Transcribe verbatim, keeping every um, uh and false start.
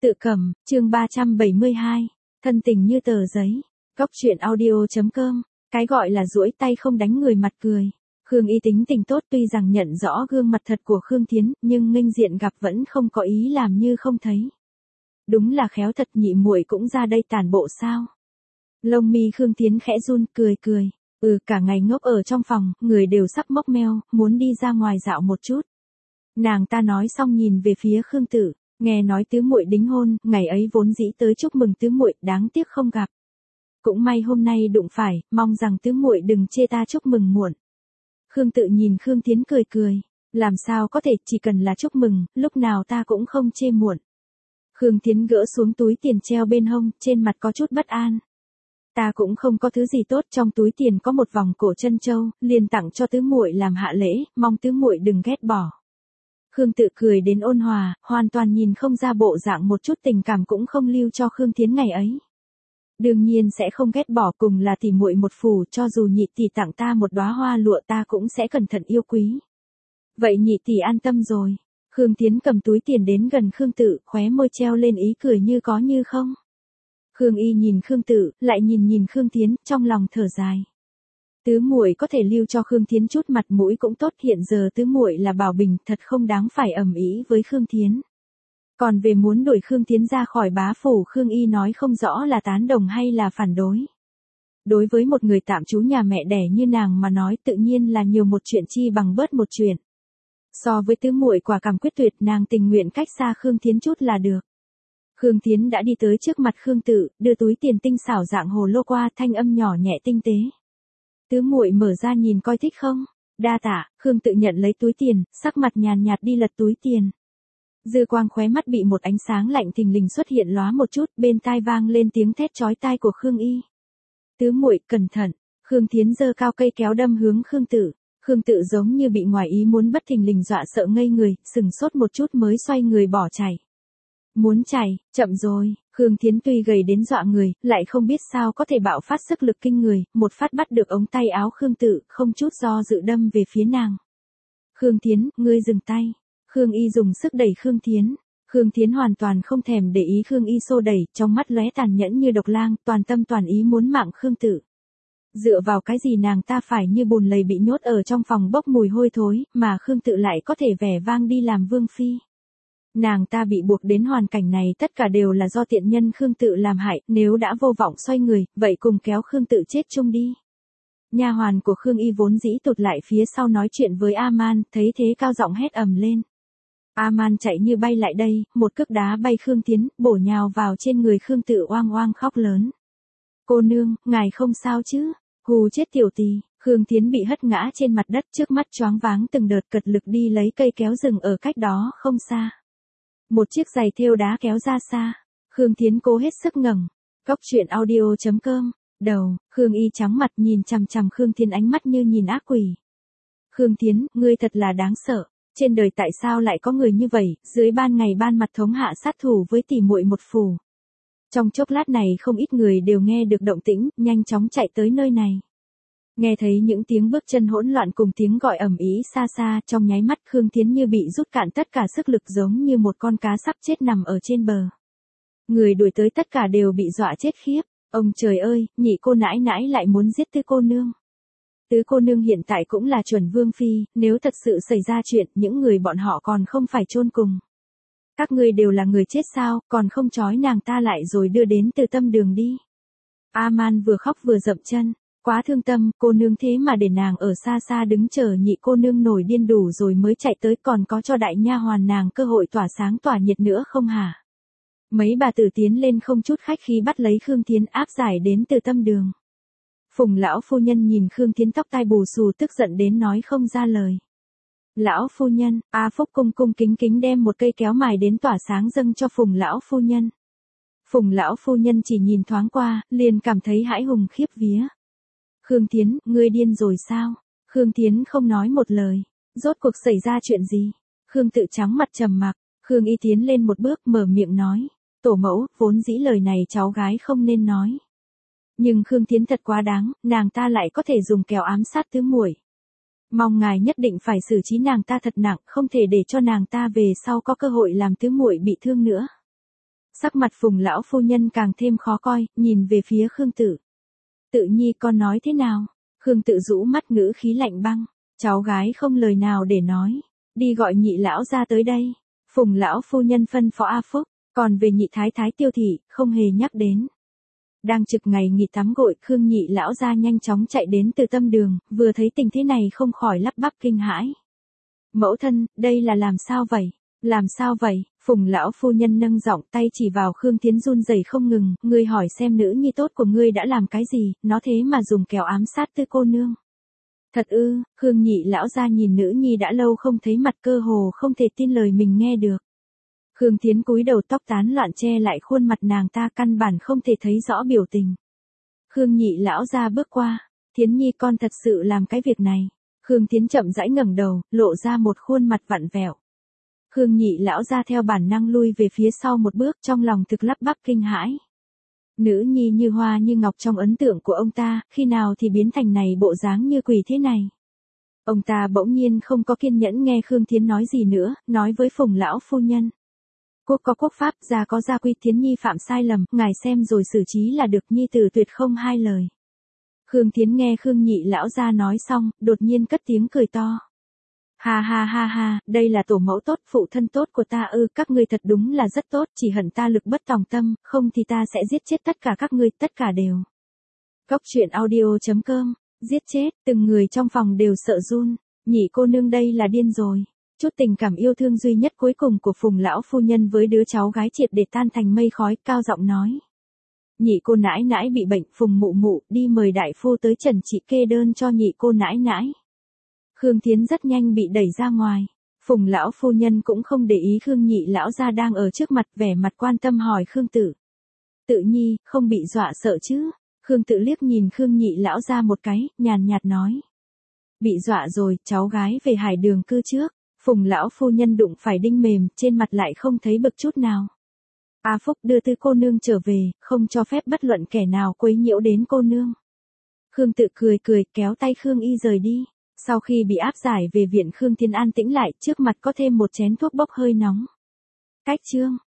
Tự cầm, chương ba trăm bảy mươi hai, thân tình như tờ giấy. Góc truyện audio chấm com, cái gọi là duỗi tay không đánh người mặt cười. Khương Y tính tình tốt, tuy rằng nhận rõ gương mặt thật của Khương Thiến, nhưng nghênh diện gặp vẫn không có ý làm như không thấy. Đúng là khéo thật, nhị muội cũng ra đây tản bộ sao? Lông mi Khương Thiến khẽ run, cười cười. Ừ, cả ngày ngốc ở trong phòng, người đều sắp mốc meo, muốn đi ra ngoài dạo một chút. Nàng ta nói xong nhìn về phía Khương Tử. Nghe nói tứ muội đính hôn, ngày ấy vốn dĩ tới chúc mừng tứ muội, đáng tiếc không gặp. Cũng may hôm nay đụng phải, mong rằng tứ muội đừng chê ta chúc mừng muộn. Khương Tự nhìn Khương Thiến cười cười, làm sao có thể, chỉ cần là chúc mừng, lúc nào ta cũng không chê muộn. Khương Thiến gỡ xuống túi tiền treo bên hông, trên mặt có chút bất an. Ta cũng không có thứ gì tốt, trong túi tiền có một vòng cổ trân châu, liền tặng cho tứ muội làm hạ lễ, mong tứ muội đừng ghét bỏ. Khương Tự cười đến ôn hòa, hoàn toàn nhìn không ra bộ dạng một chút tình cảm cũng không lưu cho Khương Thiến ngày ấy. Đương nhiên sẽ không ghét bỏ, cùng là tỷ muội một phủ, cho dù nhị tỷ tặng ta một đóa hoa lụa ta cũng sẽ cẩn thận yêu quý. Vậy nhị tỷ an tâm rồi. Khương Thiến cầm túi tiền đến gần Khương Tự, khóe môi treo lên ý cười như có như không. Khương Y nhìn Khương Tự, lại nhìn nhìn Khương Thiến, trong lòng thở dài. Tứ muội có thể lưu cho Khương Thiến chút mặt mũi cũng tốt, hiện giờ tứ muội là Bảo Bình, thật không đáng phải ầm ĩ với Khương Thiến. Còn về muốn đuổi Khương Thiến ra khỏi bá phủ, Khương Y nói không rõ là tán đồng hay là phản đối. Đối với một người tạm trú nhà mẹ đẻ như nàng mà nói, tự nhiên là nhiều một chuyện chi bằng bớt một chuyện. So với tứ muội quả cảm quyết tuyệt, nàng tình nguyện cách xa Khương Thiến chút là được. Khương Thiến đã đi tới trước mặt Khương Tự, đưa túi tiền tinh xảo dạng hồ lô qua, thanh âm nhỏ nhẹ tinh tế. Tứ muội mở ra nhìn coi thích không? Đa tạ. Khương Tự nhận lấy túi tiền, sắc mặt nhàn nhạt đi lật túi tiền. Dư quang khóe mắt bị một ánh sáng lạnh thình lình xuất hiện lóa một chút, bên tai vang lên tiếng thét chói tai của Khương Y. Tứ muội cẩn thận. Khương Thiến giơ cao cây kéo đâm hướng Khương Tự. Khương Tự giống như bị ngoài ý muốn bất thình lình dọa sợ ngây người, sừng sốt một chút mới xoay người bỏ chạy. Muốn chạy, chậm rồi. Khương Thiến tuy gầy đến dọa người, lại không biết sao có thể bạo phát sức lực kinh người, một phát bắt được ống tay áo Khương Tự, không chút do dự đâm về phía nàng. Khương Thiến, ngươi dừng tay. Khương Y dùng sức đẩy Khương Thiến. Khương Thiến hoàn toàn không thèm để ý Khương Y xô đẩy, trong mắt lóe tàn nhẫn như độc lang, toàn tâm toàn ý muốn mạng Khương Tự. Dựa vào cái gì nàng ta phải như bùn lầy bị nhốt ở trong phòng bốc mùi hôi thối, mà Khương Tự lại có thể vẻ vang đi làm vương phi. Nàng ta bị buộc đến hoàn cảnh này tất cả đều là do tiện nhân Khương Tự làm hại, nếu đã vô vọng xoay người, vậy cùng kéo Khương Tự chết chung đi. Nha hoàn của Khương Y vốn dĩ tụt lại phía sau nói chuyện với A-man, thấy thế cao giọng hét ầm lên. A-man chạy như bay lại đây, một cước đá bay Khương Thiến, bổ nhào vào trên người Khương Tự oang oang khóc lớn. Cô nương, ngài không sao chứ? Hù chết tiểu tỳ. Khương Thiến bị hất ngã trên mặt đất, trước mắt choáng váng từng đợt, cật lực đi lấy cây kéo rừng ở cách đó không xa. Một chiếc giày thêu đá kéo ra xa. Khương Thiến cố hết sức ngẩng. Góc truyện audio chấm com. Đầu, Khương Y trắng mặt nhìn chằm chằm Khương Thiến, ánh mắt như nhìn ác quỷ. Khương Thiến, ngươi thật là đáng sợ. Trên đời tại sao lại có người như vậy, dưới ban ngày ban mặt thống hạ sát thủ với tỷ muội một phủ. Trong chốc lát này không ít người đều nghe được động tĩnh, nhanh chóng chạy tới nơi này. Nghe thấy những tiếng bước chân hỗn loạn cùng tiếng gọi ầm ĩ xa xa, trong nháy mắt Khương Thiến như bị rút cạn tất cả sức lực, giống như một con cá sắp chết nằm ở trên bờ. Người đuổi tới tất cả đều bị dọa chết khiếp. Ông trời ơi, nhị cô nãi nãi lại muốn giết tứ cô nương. Tứ cô nương hiện tại cũng là chuẩn vương phi, nếu thật sự xảy ra chuyện, những người bọn họ còn không phải chôn cùng. Các ngươi đều là người chết sao, còn không trói nàng ta lại rồi đưa đến Từ Tâm đường đi. A-man vừa khóc vừa dậm chân. Quá thương tâm, cô nương thế mà để nàng ở xa xa đứng chờ nhị cô nương nổi điên đủ rồi mới chạy tới, còn có cho đại nha hoàn nàng cơ hội tỏa sáng tỏa nhiệt nữa không hả? Mấy bà tử tiến lên không chút khách khí bắt lấy Khương Thiến áp giải đến Từ Tâm đường. Phùng lão phu nhân nhìn Khương Thiến tóc tai bù xù tức giận đến nói không ra lời. Lão phu nhân, A Phúc cung cung kính kính đem một cây kéo mài đến tỏa sáng dâng cho Phùng lão phu nhân. Phùng lão phu nhân chỉ nhìn thoáng qua, liền cảm thấy hãi hùng khiếp vía. Khương Thiến, ngươi điên rồi sao? Khương Thiến không nói một lời. Rốt cuộc xảy ra chuyện gì? Khương Tự trắng mặt trầm mặc. Khương Y tiến lên một bước mở miệng nói. Tổ mẫu, vốn dĩ lời này cháu gái không nên nói. Nhưng Khương Thiến thật quá đáng, nàng ta lại có thể dùng kèo ám sát tứ muội. Mong ngài nhất định phải xử trí nàng ta thật nặng, không thể để cho nàng ta về sau có cơ hội làm tứ muội bị thương nữa. Sắc mặt Phùng lão phu nhân càng thêm khó coi, nhìn về phía Khương Tự. Tự nhi con nói thế nào? Khương Tự rũ mắt ngữ khí lạnh băng, cháu gái không lời nào để nói, đi gọi nhị lão ra tới đây. Phùng lão phu nhân phân phó A Phúc, còn về nhị thái thái Tiêu thị, không hề nhắc đến. Đang trực ngày nghỉ tắm gội, Khương nhị lão ra nhanh chóng chạy đến từ tâm đường, vừa thấy tình thế này không khỏi lắp bắp kinh hãi. Mẫu thân, đây là làm sao vậy? Làm sao vậy? Phùng lão phu nhân nâng giọng tay chỉ vào Khương Thiến run rẩy không ngừng, ngươi hỏi xem nữ nhi tốt của ngươi đã làm cái gì, nó thế mà dùng kẹo ám sát Tư cô nương. Thật ư? Khương nhị lão ra nhìn nữ nhi đã lâu không thấy mặt, cơ hồ không thể tin lời mình nghe được. Khương Thiến cúi đầu, tóc tán loạn che lại khuôn mặt nàng ta, căn bản không thể thấy rõ biểu tình. Khương nhị lão ra bước qua, Thiến nhi con thật sự làm cái việc này. Khương Thiến chậm rãi ngẩng đầu, lộ ra một khuôn mặt vặn vẹo. Khương nhị lão ra theo bản năng lui về phía sau một bước, trong lòng thực lắp bắp kinh hãi. Nữ nhi như hoa như ngọc trong ấn tượng của ông ta, khi nào thì biến thành này bộ dáng như quỷ thế này. Ông ta bỗng nhiên không có kiên nhẫn nghe Khương Thiến nói gì nữa, nói với Phùng lão phu nhân. Quốc có quốc pháp, gia có gia quy, Thiến nhi phạm sai lầm, ngài xem rồi xử trí là được, nhi tử tuyệt không hai lời. Khương Thiến nghe Khương nhị lão ra nói xong, đột nhiên cất tiếng cười to. Ha ha ha ha, đây là tổ mẫu tốt, phụ thân tốt của ta ư, các ngươi thật đúng là rất tốt, chỉ hận ta lực bất tòng tâm, không thì ta sẽ giết chết tất cả các ngươi, tất cả đều. Cốc truyện audio chấm com, giết chết, từng người trong phòng đều sợ run, nhị cô nương đây là điên rồi. Chút tình cảm yêu thương duy nhất cuối cùng của Phùng lão phu nhân với đứa cháu gái triệt để tan thành mây khói, cao giọng nói. Nhị cô nãi nãi bị bệnh, Phùng mụ mụ, đi mời đại phu tới trần trị, kê đơn cho nhị cô nãi nãi. Khương Thiến rất nhanh bị đẩy ra ngoài. Phùng lão phu nhân cũng không để ý Khương nhị lão gia đang ở trước mặt, vẻ mặt quan tâm hỏi Khương Tự. Tự nhi, không bị dọa sợ chứ? Khương Tự liếc nhìn Khương nhị lão gia một cái, nhàn nhạt nói. Bị dọa rồi, cháu gái về Hải Đường cư trước. Phùng lão phu nhân đụng phải đinh mềm, trên mặt lại không thấy bực chút nào. A Phúc đưa Tư cô nương trở về, không cho phép bất luận kẻ nào quấy nhiễu đến cô nương. Khương Tự cười cười, kéo tay Khương Y rời đi. Sau khi bị áp giải về viện, Khương Thiến an tĩnh lại, trước mặt có thêm một chén thuốc bốc hơi nóng. Cách chương